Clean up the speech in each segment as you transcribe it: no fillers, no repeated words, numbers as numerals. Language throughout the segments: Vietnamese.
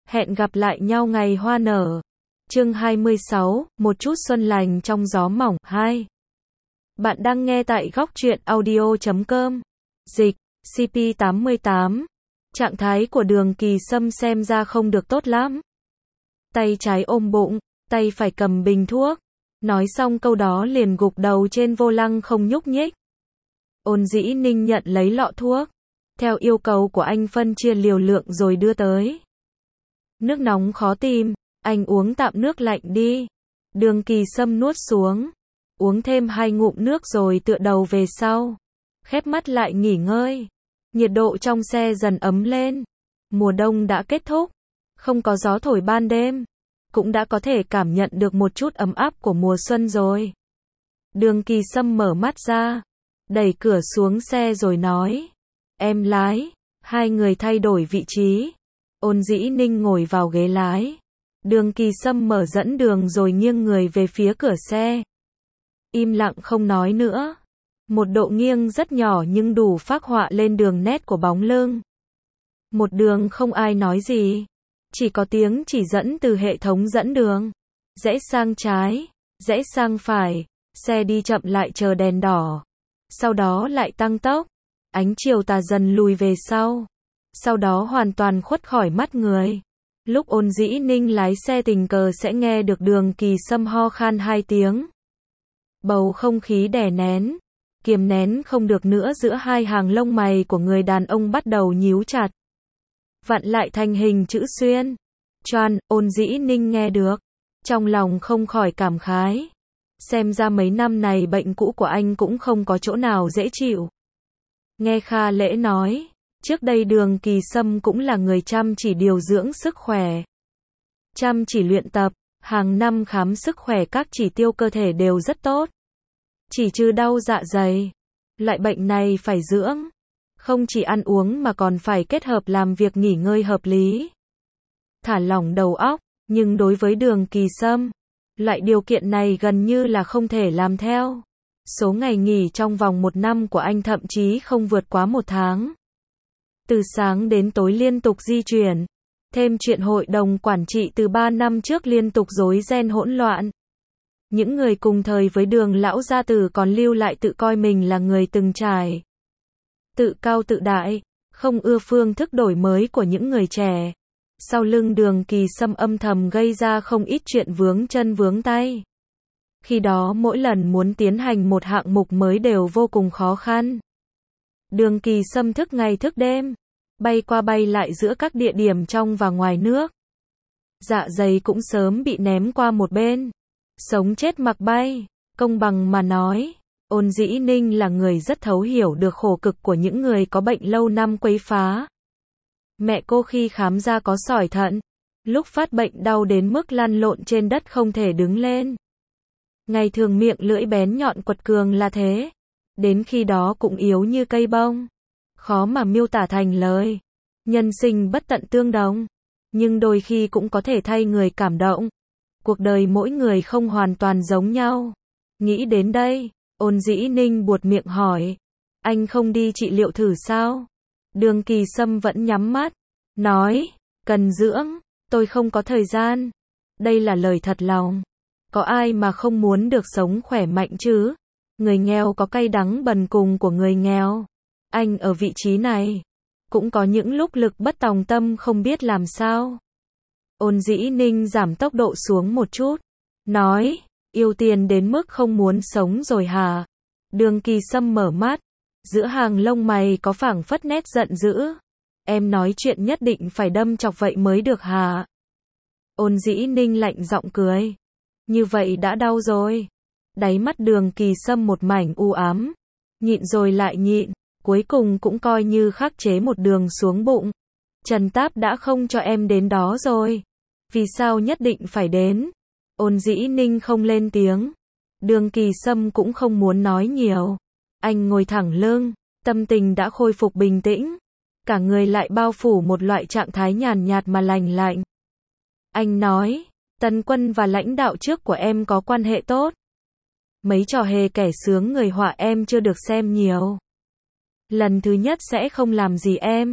Hẹn gặp lại nhau ngày hoa nở. Chương 26, một chút xuân lành trong gió mỏng 2. Bạn đang nghe tại góc truyện audio.com. Dịch, CP88. Trạng thái của Đường Kỳ Sâm xem ra không được tốt lắm. Tay trái ôm bụng, tay phải cầm bình thuốc. Nói xong câu đó liền gục đầu trên vô lăng không nhúc nhích. Ôn Dĩ Ninh nhận lấy lọ thuốc. Theo yêu cầu của anh phân chia liều lượng rồi đưa tới. Nước nóng khó tìm, anh uống tạm nước lạnh đi. Đường Kỳ Sâm nuốt xuống. Uống thêm 2 ngụm nước rồi tựa đầu về sau. Khép mắt lại nghỉ ngơi. Nhiệt độ trong xe dần ấm lên. Mùa đông đã kết thúc. Không có gió thổi ban đêm. Cũng đã có thể cảm nhận được một chút ấm áp của mùa xuân rồi. Đường Kỳ Sâm mở mắt ra. Đẩy cửa xuống xe rồi nói. Em lái. Hai người thay đổi vị trí. Ôn Dĩ Ninh ngồi vào ghế lái. Đường Kỳ Sâm mở dẫn đường rồi nghiêng người về phía cửa xe. Im lặng không nói nữa. Một độ nghiêng rất nhỏ nhưng đủ phác họa lên đường nét của bóng lưng. Một đường không ai nói gì. Chỉ có tiếng chỉ dẫn từ hệ thống dẫn đường. Rẽ sang trái, rẽ sang phải. Xe đi chậm lại chờ đèn đỏ. Sau đó lại tăng tốc. Ánh chiều tà dần lùi về sau. Sau đó hoàn toàn khuất khỏi mắt người. Lúc Ôn Dĩ Ninh lái xe tình cờ sẽ nghe được Đường Kỳ Sâm ho khan 2 tiếng. Bầu không khí đè nén, kiềm nén không được nữa giữa hai hàng lông mày của người đàn ông bắt đầu nhíu chặt. Vặn lại thành hình chữ xuyên. Choan, Ôn Dĩ Ninh nghe được. Trong lòng không khỏi cảm khái. Xem ra mấy năm này bệnh cũ của anh cũng không có chỗ nào dễ chịu. Nghe Kha Lễ nói. Trước đây Đường Kỳ Sâm cũng là người chăm chỉ điều dưỡng sức khỏe. Chăm chỉ luyện tập, hàng năm khám sức khỏe các chỉ tiêu cơ thể đều rất tốt. Chỉ trừ đau dạ dày. Loại bệnh này phải dưỡng. Không chỉ ăn uống mà còn phải kết hợp làm việc nghỉ ngơi hợp lý. Thả lỏng đầu óc, nhưng đối với Đường Kỳ Sâm, loại điều kiện này gần như là không thể làm theo. Số ngày nghỉ trong vòng 1 năm của anh thậm chí không vượt quá 1 tháng. Từ sáng đến tối liên tục di chuyển. Thêm chuyện hội đồng quản trị từ 3 năm trước liên tục rối ren hỗn loạn. Những người cùng thời với Đường lão gia tử còn lưu lại tự coi mình là người từng trải. Tự cao tự đại, không ưa phương thức đổi mới của những người trẻ. Sau lưng Đường Kỳ Sâm âm thầm gây ra không ít chuyện vướng chân vướng tay. Khi đó mỗi lần muốn tiến hành một hạng mục mới đều vô cùng khó khăn. Đường Kỳ Sâm thức ngày thức đêm, bay qua bay lại giữa các địa điểm trong và ngoài nước. Dạ dày cũng sớm bị ném qua một bên. Sống chết mặc bay, công bằng mà nói, Ôn Dĩ Ninh là người rất thấu hiểu được khổ cực của những người có bệnh lâu năm quấy phá. Mẹ cô khi khám ra có sỏi thận, lúc phát bệnh đau đến mức lăn lộn trên đất không thể đứng lên. Ngày thường miệng lưỡi bén nhọn quật cường là thế. Đến khi đó cũng yếu như cây bông. Khó mà miêu tả thành lời. Nhân sinh bất tận tương đồng. Nhưng đôi khi cũng có thể thay người cảm động. Cuộc đời mỗi người không hoàn toàn giống nhau. Nghĩ đến đây, Ôn Dĩ Ninh buột miệng hỏi. Anh không đi trị liệu thử sao? Đường Kỳ Sâm vẫn nhắm mắt. Nói, cần dưỡng, tôi không có thời gian. Đây là lời thật lòng. Có ai mà không muốn được sống khỏe mạnh chứ? Người nghèo có cay đắng bần cùng của người nghèo. Anh ở vị trí này. Cũng có những lúc lực bất tòng tâm không biết làm sao. Ôn Dĩ Ninh giảm tốc độ xuống một chút. Nói, yêu tiền đến mức không muốn sống rồi hả? Đường Kỳ Sâm mở mắt. Giữa hàng lông mày có phảng phất nét giận dữ. Em nói chuyện nhất định phải đâm chọc vậy mới được hả? Ôn Dĩ Ninh lạnh giọng cười. Như vậy đã đau rồi. Đáy mắt Đường Kỳ Sâm một mảnh u ám. Nhịn rồi lại nhịn. Cuối cùng cũng coi như khắc chế một đường xuống bụng. Trần Táp đã không cho em đến đó rồi. Vì sao nhất định phải đến? Ôn Dĩ Ninh không lên tiếng. Đường Kỳ Sâm cũng không muốn nói nhiều. Anh ngồi thẳng lưng. Tâm tình đã khôi phục bình tĩnh. Cả người lại bao phủ một loại trạng thái nhàn nhạt mà lành lạnh. Anh nói, Tần Quân và lãnh đạo trước của em có quan hệ tốt. Mấy trò hề kẻ sướng người họa em chưa được xem nhiều. Lần thứ nhất sẽ không làm gì em.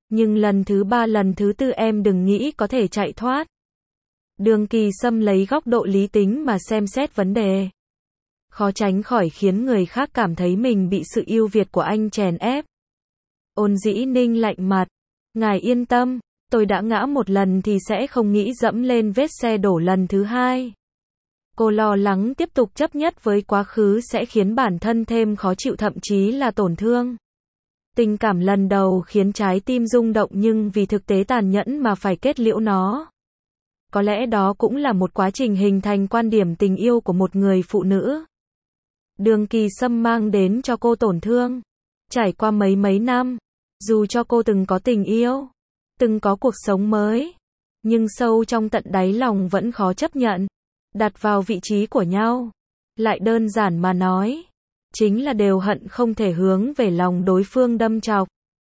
Nhưng lần thứ 3 lần thứ 4 em đừng nghĩ có thể chạy thoát. Đường Kỳ Sâm lấy góc độ lý tính mà xem xét vấn đề. Khó tránh khỏi khiến người khác cảm thấy mình bị sự ưu việt của anh chèn ép. Ôn Dĩ Ninh lạnh mặt. Ngài yên tâm, tôi đã ngã một lần thì sẽ không nghĩ dẫm lên vết xe đổ lần thứ 2. Cô lo lắng tiếp tục chấp nhất với quá khứ sẽ khiến bản thân thêm khó chịu thậm chí là tổn thương. Tình cảm lần đầu khiến trái tim rung động nhưng vì thực tế tàn nhẫn mà phải kết liễu nó. Có lẽ đó cũng là một quá trình hình thành quan điểm tình yêu của một người phụ nữ. Đường Kỳ Sâm mang đến cho cô tổn thương. Trải qua mấy năm, dù cho cô từng có tình yêu, từng có cuộc sống mới, nhưng sâu trong tận đáy lòng vẫn khó chấp nhận. Đặt vào vị trí của nhau, lại đơn giản mà nói, chính là đều hận không thể hướng về lòng đối phương đâm chọc.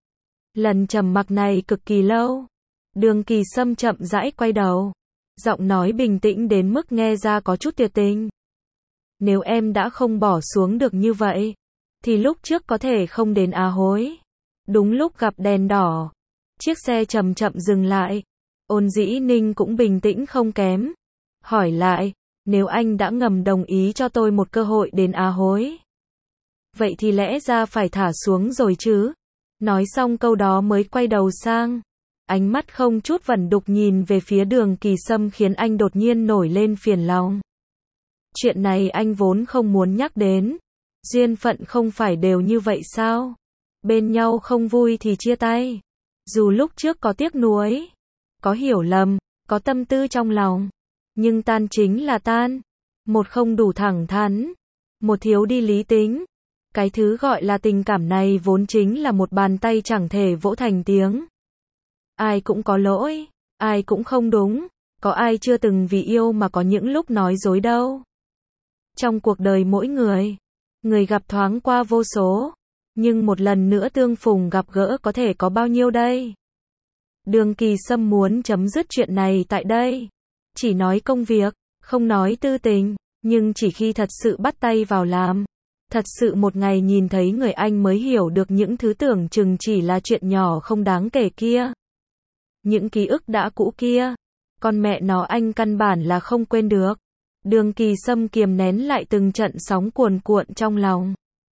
Lần trầm mặc này cực kỳ lâu. Đường Kỳ Sâm chậm rãi quay đầu. Giọng nói bình tĩnh đến mức nghe ra có chút tuyệt tình. Nếu em đã không bỏ xuống được như vậy, thì lúc trước có thể không đến Á Hối. Đúng lúc gặp đèn đỏ, chiếc xe chậm chậm dừng lại. Ôn Dĩ Ninh cũng bình tĩnh không kém. Hỏi lại, nếu anh đã ngầm đồng ý cho tôi một cơ hội đến Á Hối, vậy thì lẽ ra phải thả xuống rồi chứ. Nói xong câu đó mới quay đầu sang. Ánh mắt không chút vẩn đục nhìn về phía Đường Kỳ Sâm khiến anh đột nhiên nổi lên phiền lòng. Chuyện này anh vốn không muốn nhắc đến. Duyên phận không phải đều như vậy sao? Bên nhau không vui thì chia tay. Dù lúc trước có tiếc nuối, có hiểu lầm, có tâm tư trong lòng, nhưng tan chính là tan. Một không đủ thẳng thắn, một thiếu đi lý tính. Cái thứ gọi là tình cảm này vốn chính là một bàn tay chẳng thể vỗ thành tiếng. Ai cũng có lỗi, ai cũng không đúng, có ai chưa từng vì yêu mà có những lúc nói dối đâu. Trong cuộc đời mỗi người gặp thoáng qua vô số, nhưng một lần nữa tương phùng gặp gỡ có thể có bao nhiêu đây? Đường Kỳ Sâm muốn chấm dứt chuyện này tại đây. Chỉ nói công việc, không nói tư tình, nhưng chỉ khi thật sự bắt tay vào làm. Thật sự một ngày nhìn thấy người anh mới hiểu được những thứ tưởng chừng chỉ là chuyện nhỏ không đáng kể kia. Những ký ức đã cũ kia, con mẹ nó anh căn bản là không quên được. Đường Kỳ Sâm kiềm nén lại từng trận sóng cuồn cuộn trong lòng.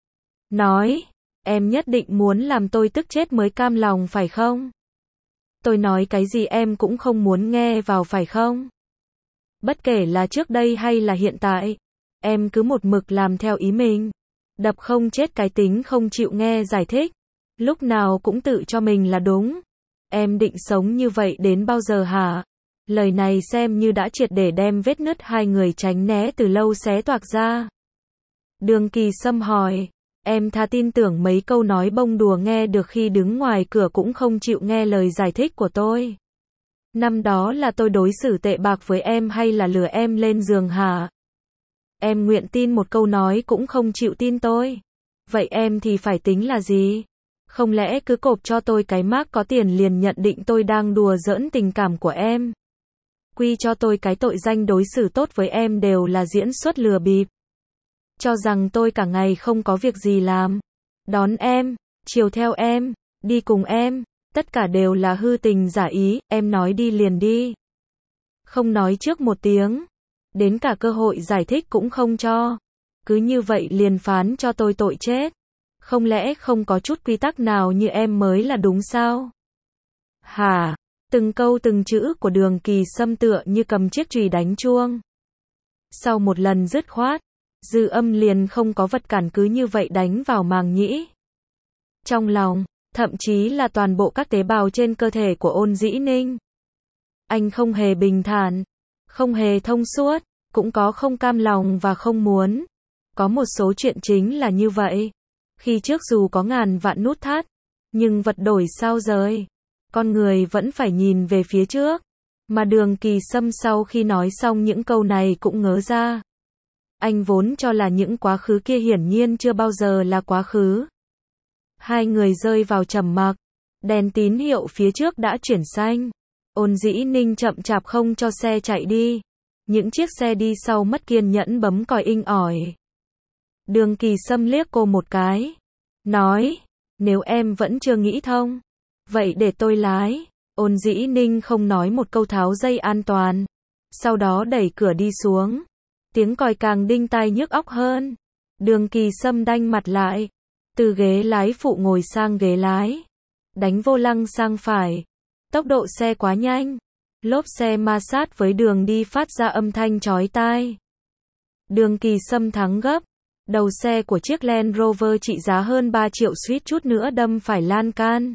Nói, em nhất định muốn làm tôi tức chết mới cam lòng phải không? Tôi nói cái gì em cũng không muốn nghe vào phải không? Bất kể là trước đây hay là hiện tại, em cứ một mực làm theo ý mình. Đập không chết cái tính không chịu nghe giải thích. Lúc nào cũng tự cho mình là đúng. Em định sống như vậy đến bao giờ hả? Lời này xem như đã triệt để đem vết nứt hai người tránh né từ lâu xé toạc ra. Đường Kỳ Sâm hỏi, em thà tin tưởng mấy câu nói bông đùa nghe được khi đứng ngoài cửa cũng không chịu nghe lời giải thích của tôi. Năm đó là tôi đối xử tệ bạc với em hay là lừa em lên giường hả? Em nguyện tin một câu nói cũng không chịu tin tôi. Vậy em thì phải tính là gì? Không lẽ cứ cộp cho tôi cái mác có tiền liền nhận định tôi đang đùa giỡn tình cảm của em? Quy cho tôi cái tội danh đối xử tốt với em đều là diễn xuất lừa bịp. Cho rằng tôi cả ngày không có việc gì làm. Đón em, chiều theo em, đi cùng em, tất cả đều là hư tình giả ý, em nói đi liền đi. Không nói trước một tiếng. Đến cả cơ hội giải thích cũng không cho. Cứ như vậy liền phán cho tôi tội chết. Không lẽ không có chút quy tắc nào như em mới là đúng sao? Hả? Từng câu từng chữ của Đường Kỳ Sâm tựa như cầm chiếc chùy đánh chuông. Sau một lần dứt khoát, dư âm liền không có vật cản cứ như vậy đánh vào màng nhĩ. Trong lòng, thậm chí là toàn bộ các tế bào trên cơ thể của Ôn Dĩ Ninh. Anh không hề bình thản, không hề thông suốt, cũng có không cam lòng và không muốn. Có một số chuyện chính là như vậy. Khi trước dù có ngàn vạn nút thắt, nhưng vật đổi sao rời. Con người vẫn phải nhìn về phía trước. Mà Đường Kỳ Sâm sau khi nói xong những câu này cũng ngớ ra. Anh vốn cho là những quá khứ kia hiển nhiên chưa bao giờ là quá khứ. Hai người rơi vào trầm mặc. Đèn tín hiệu phía trước đã chuyển xanh. Ôn Dĩ Ninh chậm chạp không cho xe chạy đi. Những chiếc xe đi sau mất kiên nhẫn bấm còi inh ỏi. Đường Kỳ Sâm liếc cô một cái. Nói, nếu em vẫn chưa nghĩ thông, Vậy để tôi lái. Ôn Dĩ Ninh không nói một câu tháo dây an toàn. Sau đó đẩy cửa đi xuống. Tiếng còi càng đinh tai nhức óc hơn. Đường Kỳ Sâm đanh mặt lại. Từ ghế lái phụ ngồi sang ghế lái. Đánh vô lăng sang phải. Tốc độ xe quá nhanh. Lốp xe ma sát với đường đi phát ra âm thanh chói tai. Đường Kỳ Sâm thắng gấp. Đầu xe của chiếc Land Rover trị giá hơn 3 triệu suýt chút nữa đâm phải lan can.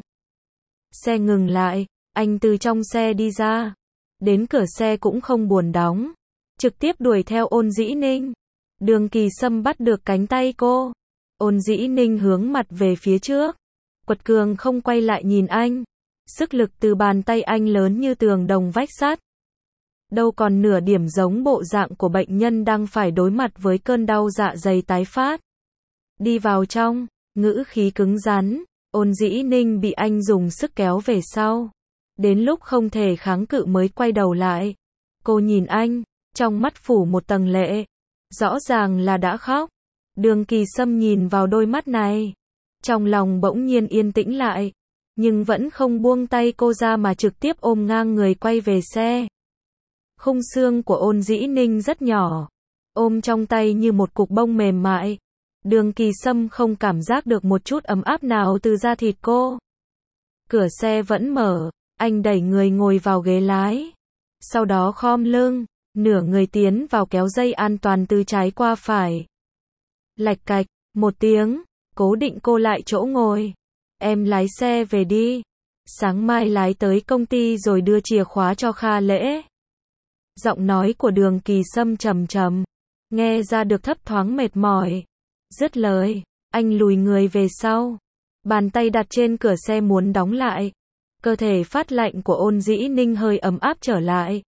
Xe ngừng lại, anh từ trong xe đi ra. Đến cửa xe cũng không buồn đóng. Trực tiếp đuổi theo Ôn Dĩ Ninh. Đường Kỳ Sâm bắt được cánh tay cô. Ôn Dĩ Ninh hướng mặt về phía trước. Quật cường không quay lại nhìn anh. Sức lực từ bàn tay anh lớn như tường đồng vách sắt. Đâu còn nửa điểm giống bộ dạng của bệnh nhân đang phải đối mặt với cơn đau dạ dày tái phát. Đi vào trong, ngữ khí cứng rắn, Ôn Dĩ Ninh bị anh dùng sức kéo về sau. Đến lúc không thể kháng cự mới quay đầu lại. Cô nhìn anh, trong mắt phủ một tầng lệ. Rõ ràng là đã khóc. Đường Kỳ Sâm nhìn vào đôi mắt này. Trong lòng bỗng nhiên yên tĩnh lại. Nhưng vẫn không buông tay cô ra mà trực tiếp ôm ngang người quay về xe. Khung xương của Ôn Dĩ Ninh rất nhỏ. Ôm trong tay như một cục bông mềm mại. Đường Kỳ Sâm không cảm giác được một chút ấm áp nào từ da thịt cô. Cửa xe vẫn mở. Anh đẩy người ngồi vào ghế lái. Sau đó khom lưng. Nửa người tiến vào kéo dây an toàn từ trái qua phải. Lạch cạch, một tiếng. Cố định cô lại chỗ ngồi. Em lái xe về đi. Sáng mai lái tới công ty rồi đưa chìa khóa cho Kha Lễ. Giọng nói của Đường Kỳ Sâm trầm trầm. Nghe ra được thấp thoáng mệt mỏi. Dứt lời, anh lùi người về sau. Bàn tay đặt trên cửa xe muốn đóng lại. Cơ thể phát lạnh của Ôn Dĩ Ninh hơi ấm áp trở lại.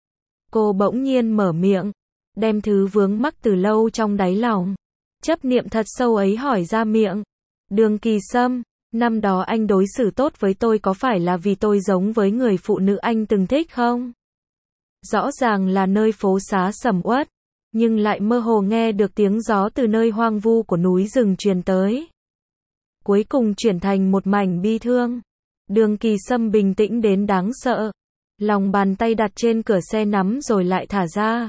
Cô bỗng nhiên mở miệng. Đem thứ vướng mắc từ lâu trong đáy lòng. Chấp niệm thật sâu ấy hỏi ra miệng. Đường Kỳ Sâm, năm đó anh đối xử tốt với tôi có phải là vì tôi giống với người phụ nữ anh từng thích không? Rõ ràng là nơi phố xá sầm uất, nhưng lại mơ hồ nghe được tiếng gió từ nơi hoang vu của núi rừng truyền tới. Cuối cùng chuyển thành một mảnh bi thương. Đường Kỳ Sâm bình tĩnh đến đáng sợ. Lòng bàn tay đặt trên cửa xe nắm rồi lại thả ra.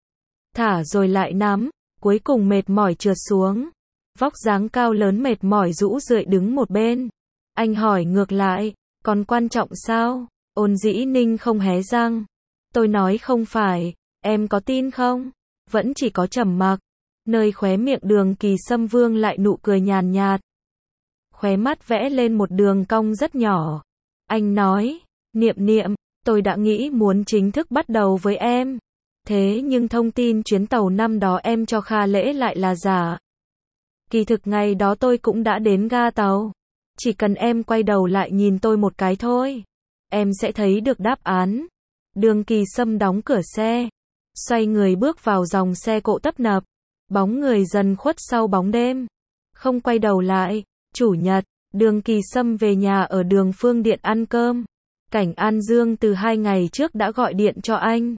Thả rồi lại nắm, cuối cùng mệt mỏi trượt xuống. Vóc dáng cao lớn mệt mỏi rũ rượi đứng một bên. Anh hỏi ngược lại, còn quan trọng sao? Ôn Dĩ Ninh không hé răng. Tôi nói không phải, em có tin không? Vẫn chỉ có trầm mặc. Nơi khóe miệng Đường Kỳ Sâm vương lại nụ cười nhàn nhạt. Khóe mắt vẽ lên một đường cong rất nhỏ. Anh nói, Niệm Niệm, tôi đã nghĩ muốn chính thức bắt đầu với em. Thế nhưng thông tin chuyến tàu năm đó em cho Kha Lễ lại là giả. Kỳ thực ngày đó tôi cũng đã đến ga tàu. Chỉ cần em quay đầu lại nhìn tôi một cái thôi. Em sẽ thấy được đáp án. Đường Kỳ Sâm đóng cửa xe. Xoay người bước vào dòng xe cộ tấp nập. Bóng người dần khuất sau bóng đêm. Không quay đầu lại. Chủ nhật, Đường Kỳ Sâm về nhà ở đường Phương Điện ăn cơm. Cảnh An Dương từ 2 ngày trước đã gọi điện cho anh.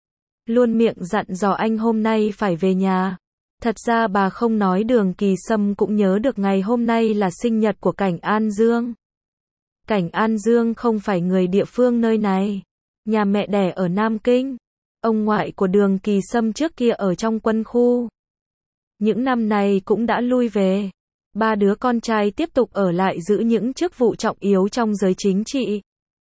Luôn miệng dặn dò anh hôm nay phải về nhà. Thật ra bà không nói Đường Kỳ Sâm cũng nhớ được ngày hôm nay là sinh nhật của Cảnh An Dương. Cảnh An Dương không phải người địa phương nơi này. Nhà mẹ đẻ ở Nam Kinh. Ông ngoại của Đường Kỳ Sâm trước kia ở trong quân khu. Những năm này cũng đã lui về. 3 đứa con trai tiếp tục ở lại giữ những chức vụ trọng yếu trong giới chính trị.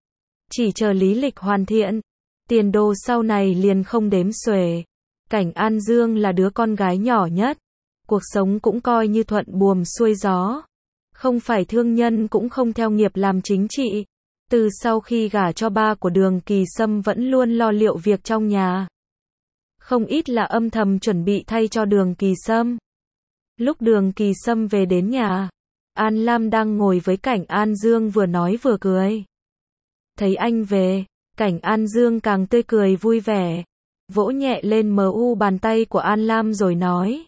Chỉ chờ lý lịch hoàn thiện. Tiền đồ sau này liền không đếm xuể. Cảnh An Dương là đứa con gái nhỏ nhất. Cuộc sống cũng coi như thuận buồm xuôi gió. Không phải thương nhân cũng không theo nghiệp làm chính trị. Từ sau khi gả cho ba của Đường Kỳ Sâm vẫn luôn lo liệu việc trong nhà. Không ít là âm thầm chuẩn bị thay cho Đường Kỳ Sâm. Lúc Đường Kỳ Sâm về đến nhà, An Lam đang ngồi với Cảnh An Dương vừa nói vừa cười. Thấy anh về, Cảnh An Dương càng tươi cười vui vẻ. Vỗ nhẹ lên bàn tay của An Lam rồi nói.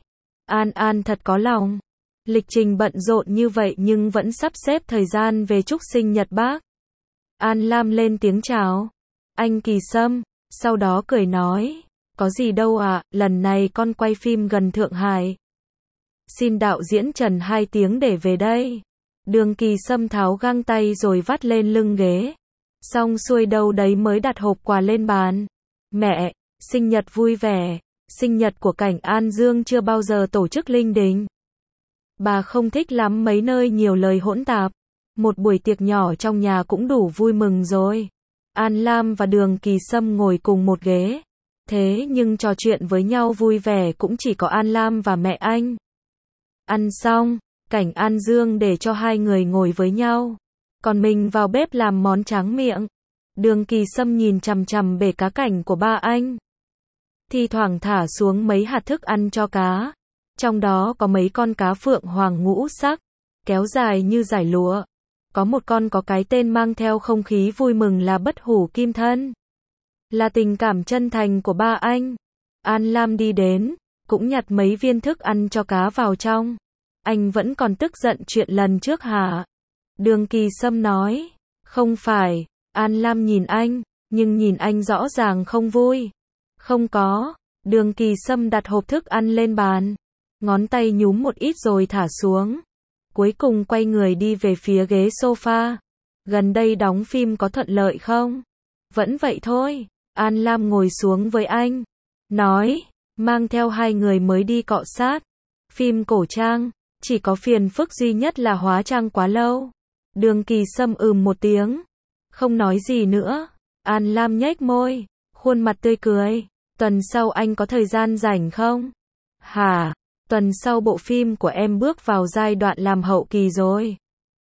An thật có lòng. Lịch trình bận rộn như vậy nhưng vẫn sắp xếp thời gian về chúc sinh nhật bác. An Lam lên tiếng chào. Anh Kỳ Sâm, sau đó cười nói. Có gì đâu ạ, lần này con quay phim gần Thượng Hải. Xin đạo diễn Trần 2 tiếng để về đây. Đường Kỳ Sâm tháo găng tay rồi vắt lên lưng ghế. Xong xuôi đâu đấy mới đặt hộp quà lên bàn. Mẹ, sinh nhật vui vẻ. Sinh nhật của Cảnh An Dương chưa bao giờ tổ chức linh đình. Bà không thích lắm mấy nơi nhiều lời hỗn tạp. Một buổi tiệc nhỏ trong nhà cũng đủ vui mừng rồi. An Lam và Đường Kỳ Sâm ngồi cùng một ghế. Thế nhưng trò chuyện với nhau vui vẻ cũng chỉ có An Lam và mẹ anh. Ăn xong, Cảnh An Dương để cho hai người ngồi với nhau. Còn mình vào bếp làm món tráng miệng. Đường Kỳ Sâm nhìn chằm chằm bể cá cảnh của ba anh. Thi thoảng thả xuống mấy hạt thức ăn cho cá. Trong đó có mấy con cá phượng hoàng ngũ sắc, kéo dài như dải lụa. Có một con có cái tên mang theo không khí vui mừng là bất hủ kim thân. Là tình cảm chân thành của ba anh. An Lam đi đến, cũng nhặt mấy viên thức ăn cho cá vào trong. Anh vẫn còn tức giận chuyện lần trước hả? Đường Kỳ Sâm nói. Không phải. An Lam nhìn anh, nhưng nhìn anh rõ ràng không vui. Không có. Đường Kỳ Sâm đặt hộp thức ăn lên bàn. Ngón tay nhúm một ít rồi thả xuống. Cuối cùng quay người đi về phía ghế sofa. Gần đây đóng phim có thuận lợi không? Vẫn vậy thôi. An Lam ngồi xuống với anh. Nói, mang theo hai người mới đi cọ sát. Phim cổ trang, chỉ có phiền phức duy nhất là hóa trang quá lâu. Đường Kỳ Sâm một tiếng. Không nói gì nữa. An Lam nhếch môi, khuôn mặt tươi cười. Tuần sau anh có thời gian rảnh không? Hả? Tuần sau bộ phim của em bước vào giai đoạn làm hậu kỳ rồi.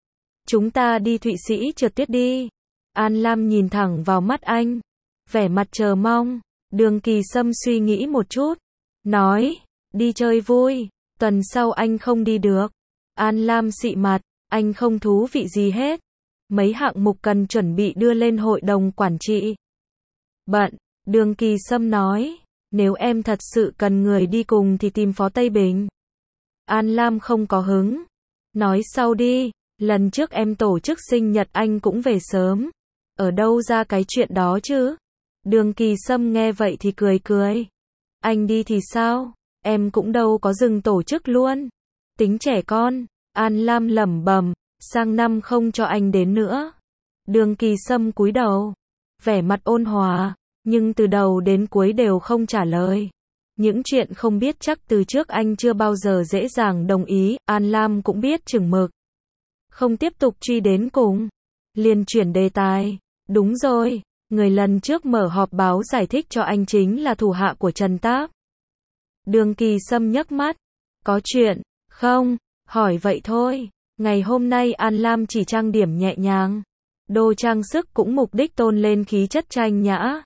Chúng ta đi Thụy Sĩ trượt tuyết đi. An Lam nhìn thẳng vào mắt anh. Vẻ mặt chờ mong. Đường Kỳ Sâm suy nghĩ một chút. Nói, đi chơi vui. Tuần sau anh không đi được. An Lam xị mặt. Anh không thú vị gì hết. Mấy hạng mục cần chuẩn bị đưa lên hội đồng quản trị. Bận. Đường Kỳ Sâm nói. Nếu em thật sự cần người đi cùng thì tìm Phó Tây Bình. An Lam không có hứng. Nói sau đi, lần trước em tổ chức sinh nhật anh cũng về sớm. Ở đâu ra cái chuyện đó chứ? Đường Kỳ Sâm nghe vậy thì cười cười. Anh đi thì sao? Em cũng đâu có dừng tổ chức luôn. Tính trẻ con. An Lam lẩm bẩm, sang năm không cho anh đến nữa. Đường Kỳ Sâm cúi đầu, vẻ mặt ôn hòa, nhưng từ đầu đến cuối đều không trả lời. Những chuyện không biết chắc từ trước anh chưa bao giờ dễ dàng đồng ý, An Lam cũng biết chừng mực. Không tiếp tục truy đến cùng, liền chuyển đề tài. Đúng rồi, người lần trước mở họp báo giải thích cho anh chính là thủ hạ của Trần Táp. Đường Kỳ Sâm nhấc mắt. Có chuyện, không? Hỏi vậy thôi. Ngày hôm nay An Lam chỉ trang điểm nhẹ nhàng. Đồ trang sức cũng mục đích tôn lên khí chất trang nhã.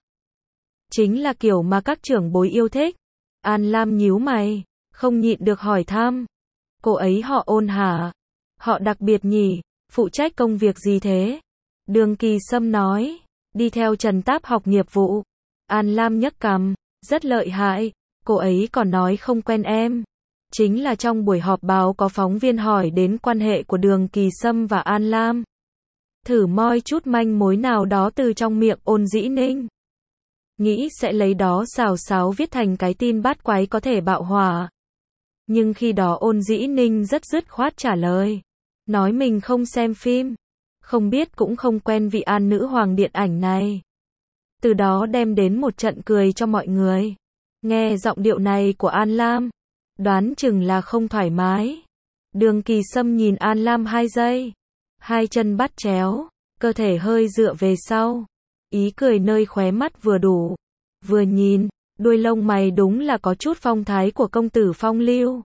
Chính là kiểu mà các trưởng bối yêu thích. An Lam nhíu mày, không nhịn được hỏi thăm. Cô ấy họ Ôn hả? Họ đặc biệt nhỉ, phụ trách công việc gì thế? Đường Kỳ Sâm nói, đi theo Trần Táp học nghiệp vụ. An Lam nhấc cằm, rất lợi hại, cô ấy còn nói không quen em. Chính là trong buổi họp báo có phóng viên hỏi đến quan hệ của Đường Kỳ Sâm và An Lam. Thử moi chút manh mối nào đó từ trong miệng Ôn Dĩ Ninh. Nghĩ sẽ lấy đó xào xáo viết thành cái tin bát quái có thể bạo hỏa. Nhưng khi đó Ôn Dĩ Ninh rất dứt khoát trả lời. Nói mình không xem phim. Không biết cũng không quen vị An nữ hoàng điện ảnh này. Từ đó đem đến một trận cười cho mọi người. Nghe giọng điệu này của An Lam, đoán chừng là không thoải mái. Đường Kỳ Sâm nhìn An Lam 2 giây. Hai chân bắt chéo, cơ thể hơi dựa về sau. Ý cười nơi khóe mắt vừa đủ. Vừa nhìn, đuôi lông mày đúng là có chút phong thái của công tử phong lưu.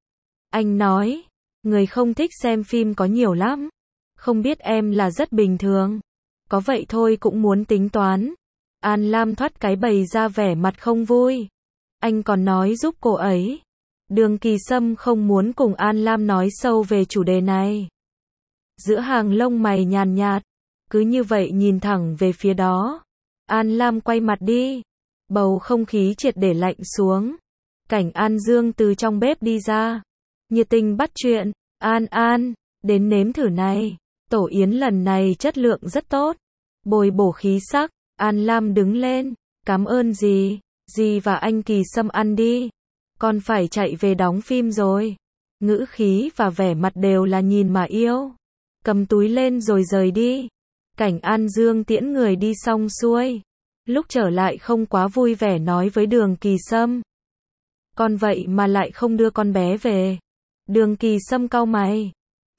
Anh nói, người không thích xem phim có nhiều lắm. Không biết em là rất bình thường. Có vậy thôi cũng muốn tính toán. An Lam thoát cái bày ra vẻ mặt không vui. Anh còn nói giúp cô ấy. Đường Kỳ Sâm không muốn cùng An Lam nói sâu về chủ đề này. Giữa hàng lông mày nhàn nhạt, cứ như vậy nhìn thẳng về phía đó. An Lam quay mặt đi. Bầu không khí triệt để lạnh xuống. Cảnh An Dương từ trong bếp đi ra. Nhiệt tình bắt chuyện. An, đến nếm thử này. Tổ yến lần này chất lượng rất tốt. Bồi bổ khí sắc. An Lam đứng lên. Cảm ơn dì. Dì và anh Kỳ Sâm ăn đi. Con phải chạy về đóng phim rồi. Ngữ khí và vẻ mặt đều là nhìn mà yêu. cầm túi lên rồi rời đi. Cảnh An Dương tiễn người đi xong xuôi. Lúc trở lại không quá vui vẻ nói với Đường Kỳ Sâm. Con vậy mà lại không đưa con bé về. Đường Kỳ Sâm cau mày.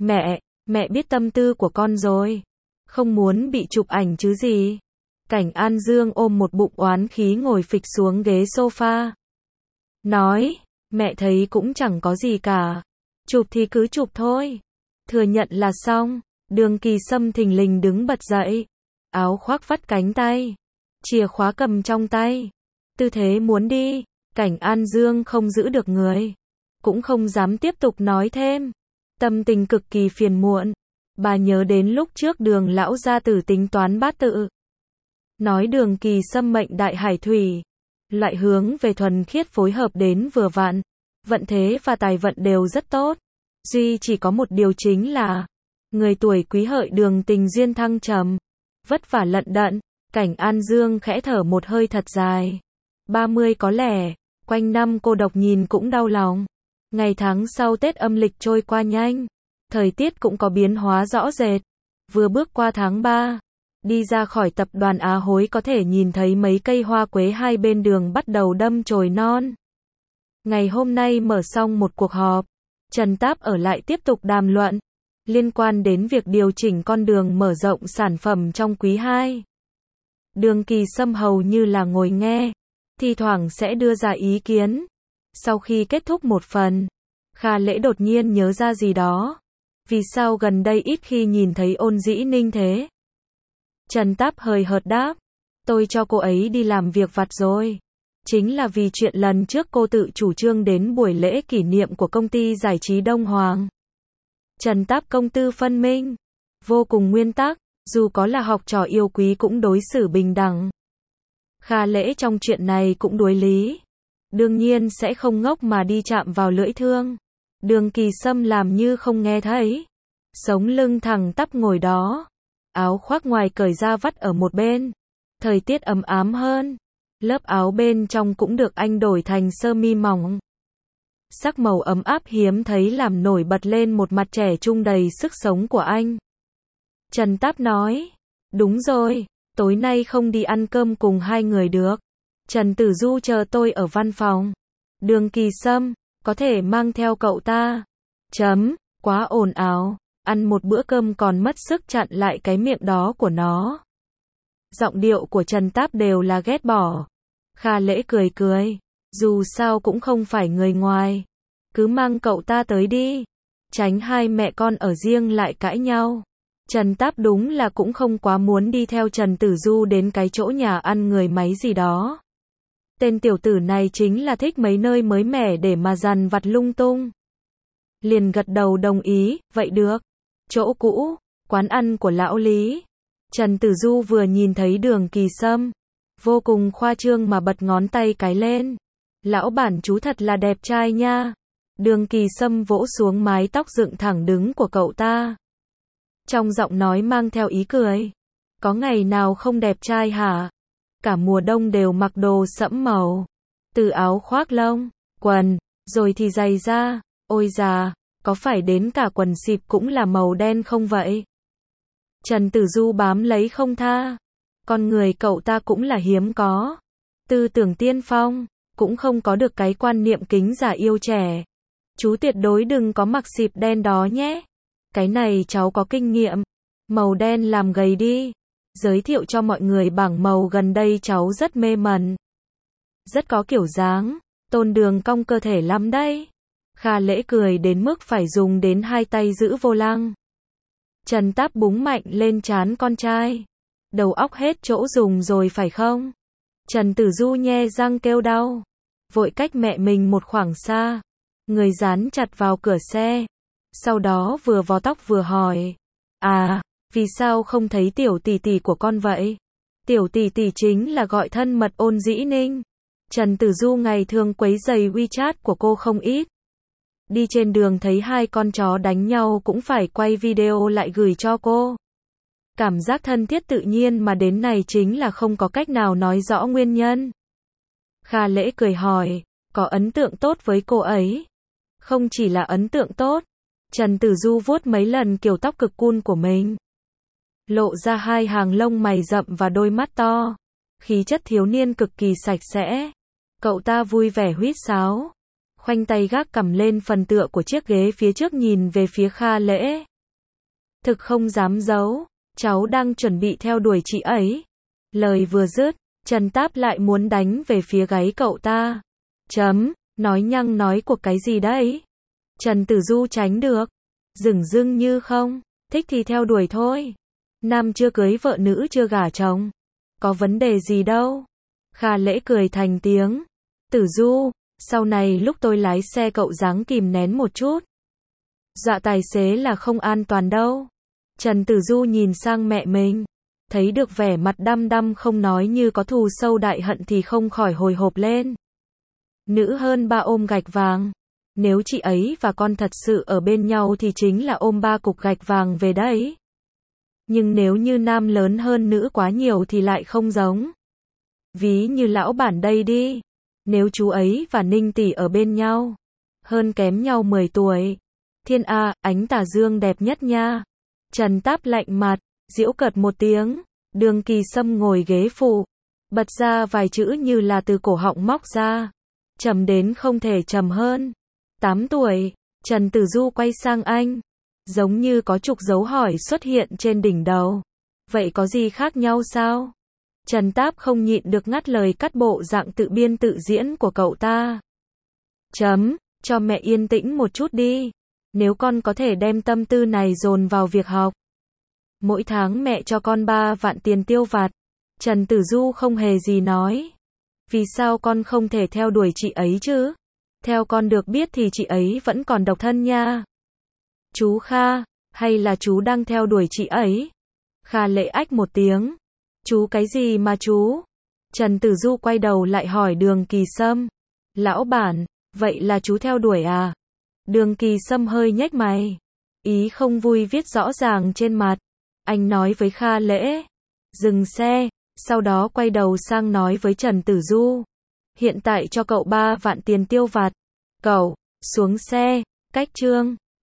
Mẹ biết tâm tư của con rồi. Không muốn bị chụp ảnh chứ gì. Cảnh An Dương ôm một bụng oán khí ngồi phịch xuống ghế sofa. Nói, mẹ thấy cũng chẳng có gì cả. Chụp thì cứ chụp thôi. Thừa nhận là xong. Đường Kỳ Sâm thình lình đứng bật dậy. Áo khoác vắt cánh tay. Chìa khóa cầm trong tay. Tư thế muốn đi. Cảnh An Dương không giữ được người. Cũng không dám tiếp tục nói thêm. Tâm tình cực kỳ phiền muộn. Bà nhớ đến lúc trước Đường lão gia tử tính toán bát tự. Nói Đường Kỳ Sâm mệnh đại hải thủy. Loại hướng về thuần khiết phối hợp đến vừa vặn. Vận thế và tài vận đều rất tốt. Duy chỉ có một điều chính là người tuổi Quý Hợi đường tình duyên thăng trầm. Vất vả lận đận. Cảnh An Dương khẽ thở một hơi thật dài. 30 có lẽ, quanh năm cô độc nhìn cũng đau lòng. Ngày tháng sau Tết âm lịch trôi qua nhanh. Thời tiết cũng có biến hóa rõ rệt. Vừa bước qua tháng 3, đi ra khỏi tập đoàn Á Hối có thể nhìn thấy mấy cây hoa quế hai bên đường bắt đầu đâm chồi non. Ngày hôm nay mở xong một cuộc họp, Trần Táp ở lại tiếp tục đàm luận liên quan đến việc điều chỉnh con đường mở rộng sản phẩm trong quý 2. Đường Kỳ Sâm hầu như là ngồi nghe, thi thoảng sẽ đưa ra ý kiến. Sau khi kết thúc một phần, Kha Lễ đột nhiên nhớ ra gì đó. Vì sao gần đây ít khi nhìn thấy Ôn Dĩ Ninh thế? Trần Táp hời hợt đáp. Tôi cho cô ấy đi làm việc vặt rồi. Chính là vì chuyện lần trước cô tự chủ trương đến buổi lễ kỷ niệm của công ty giải trí Đông Hoàng. Trần Táp công tư phân minh. Vô cùng nguyên tắc, dù có là học trò yêu quý cũng đối xử bình đẳng. Kha Lễ trong chuyện này cũng đối lý. Đương nhiên sẽ không ngốc mà đi chạm vào lưỡi thương. Đường Kỳ Sâm làm như không nghe thấy. Sống lưng thẳng tắp ngồi đó. Áo khoác ngoài cởi ra vắt ở một bên. Thời tiết ấm ám hơn. Lớp áo bên trong cũng được anh đổi thành sơ mi mỏng. Sắc màu ấm áp hiếm thấy làm nổi bật lên một mặt trẻ trung đầy sức sống của anh. Trần Táp nói. Đúng rồi, tối nay không đi ăn cơm cùng hai người được. Trần Tử Du chờ tôi ở văn phòng. Đường Kỳ Sâm, có thể mang theo cậu ta. Quá ồn ào. Ăn một bữa cơm còn mất sức chặn lại cái miệng đó của nó. Giọng điệu của Trần Táp đều là ghét bỏ. Kha Lễ cười cười. Dù sao cũng không phải người ngoài. Cứ mang cậu ta tới đi. Tránh hai mẹ con ở riêng lại cãi nhau. Trần Táp đúng là cũng không quá muốn đi theo Trần Tử Du đến cái chỗ nhà ăn người máy gì đó. Tên tiểu tử này chính là thích mấy nơi mới mẻ để mà dằn vặt lung tung. Liền gật đầu đồng ý, vậy được. Chỗ cũ, quán ăn của lão Lý. Trần Tử Du vừa nhìn thấy Đường Kỳ Sâm, vô cùng khoa trương mà bật ngón tay cái lên. Lão bản chú thật là đẹp trai nha. Đường Kỳ Sâm vỗ xuống mái tóc dựng thẳng đứng của cậu ta. Trong giọng nói mang theo ý cười. Có ngày nào không đẹp trai hả? Cả mùa đông đều mặc đồ sẫm màu. Từ áo khoác lông, quần, rồi thì giày da. Ôi già, có phải đến cả quần xịp cũng là màu đen không vậy? Trần Tử Du bám lấy không tha. Con người cậu ta cũng là hiếm có. Tư tưởng tiên phong, cũng không có được cái quan niệm kính già yêu trẻ. Chú tuyệt đối đừng có mặc xịp đen đó nhé. Cái này cháu có kinh nghiệm. Màu đen làm gầy đi. Giới thiệu cho mọi người bảng màu gần đây cháu rất mê mẩn. Rất có kiểu dáng, tôn đường cong cơ thể lắm đấy. Kha Lễ cười đến mức phải dùng đến hai tay giữ vô lăng. Trần Táp búng mạnh lên trán con trai. Đầu óc hết chỗ dùng rồi phải không? Trần Tử Du nhe răng kêu đau. Vội cách mẹ mình một khoảng xa. Người dán chặt vào cửa xe. Sau đó vừa vò tóc vừa hỏi. À, vì sao không thấy tiểu tỷ tỷ của con vậy? Tiểu tỷ tỷ chính là gọi thân mật Ôn Dĩ Ninh. Trần Tử Du ngày thường quấy rầy WeChat của cô không ít. Đi trên đường thấy hai con chó đánh nhau cũng phải quay video lại gửi cho cô. Cảm giác thân thiết tự nhiên mà đến này chính là không có cách nào nói rõ nguyên nhân. Kha Lễ cười hỏi, có ấn tượng tốt với cô ấy? Không chỉ là ấn tượng tốt, Trần Tử Du vuốt mấy lần kiểu tóc cực cool của mình. Lộ ra hai hàng lông mày rậm và đôi mắt to. Khí chất thiếu niên cực kỳ sạch sẽ. Cậu ta vui vẻ huýt sáo. Khoanh tay gác cằm lên phần tựa của chiếc ghế phía trước nhìn về phía Kha Lễ. Thực không dám giấu, cháu đang chuẩn bị theo đuổi chị ấy. Lời vừa dứt, Trần Táp lại muốn đánh về phía gáy cậu ta. Nói nhăng nói cuộc cái gì đấy? Trần Tử Du tránh được. Dửng dưng như không, thích thì theo đuổi thôi. Nam chưa cưới vợ nữ chưa gả chồng. Có vấn đề gì đâu. Kha Lễ cười thành tiếng. Tử Du, sau này lúc tôi lái xe cậu ráng kìm nén một chút. Dọa tài xế là không an toàn đâu. Trần Tử Du nhìn sang mẹ mình. Thấy được vẻ mặt đăm đăm không nói như có thù sâu đại hận thì không khỏi hồi hộp lên. Nữ hơn ba ôm gạch vàng. Nếu chị ấy và con thật sự ở bên nhau thì chính là ôm 3 cục gạch vàng về đấy. Nhưng nếu như nam lớn hơn nữ quá nhiều thì lại không giống. Ví như lão bản đây đi. Nếu chú ấy và Ninh tỷ ở bên nhau, hơn kém nhau 10 tuổi. Thiên A, ánh tà dương đẹp nhất nha. Trần Táp lạnh mặt, giễu cợt một tiếng. Đường Kỳ Sâm ngồi ghế phụ, bật ra vài chữ như là từ cổ họng móc ra. Trầm đến không thể trầm hơn. 8 tuổi, Trần Tử Du quay sang anh. Giống như có trục dấu hỏi xuất hiện trên đỉnh đầu. Vậy có gì khác nhau sao? Trần Táp không nhịn được ngắt lời cắt bộ dạng tự biên tự diễn của cậu ta. Cho mẹ yên tĩnh một chút đi. Nếu con có thể đem tâm tư này dồn vào việc học. Mỗi tháng mẹ cho con 3 vạn tiền tiêu vặt. Trần Tử Du không hề gì nói. Vì sao con không thể theo đuổi chị ấy chứ? Theo con được biết thì chị ấy vẫn còn độc thân nha. Chú Kha, hay là chú đang theo đuổi chị ấy? Kha Lễ ách một tiếng. Chú cái gì mà chú? Trần Tử Du quay đầu lại hỏi Đường Kỳ Sâm. Lão bản, vậy là chú theo đuổi à? Đường Kỳ Sâm hơi nhếch mày. Ý không vui viết rõ ràng trên mặt. Anh nói với Kha Lễ. Dừng xe, sau đó quay đầu sang nói với Trần Tử Du. Hiện tại cho cậu 3 vạn tiền tiêu vặt. Cậu, xuống xe, cách chương.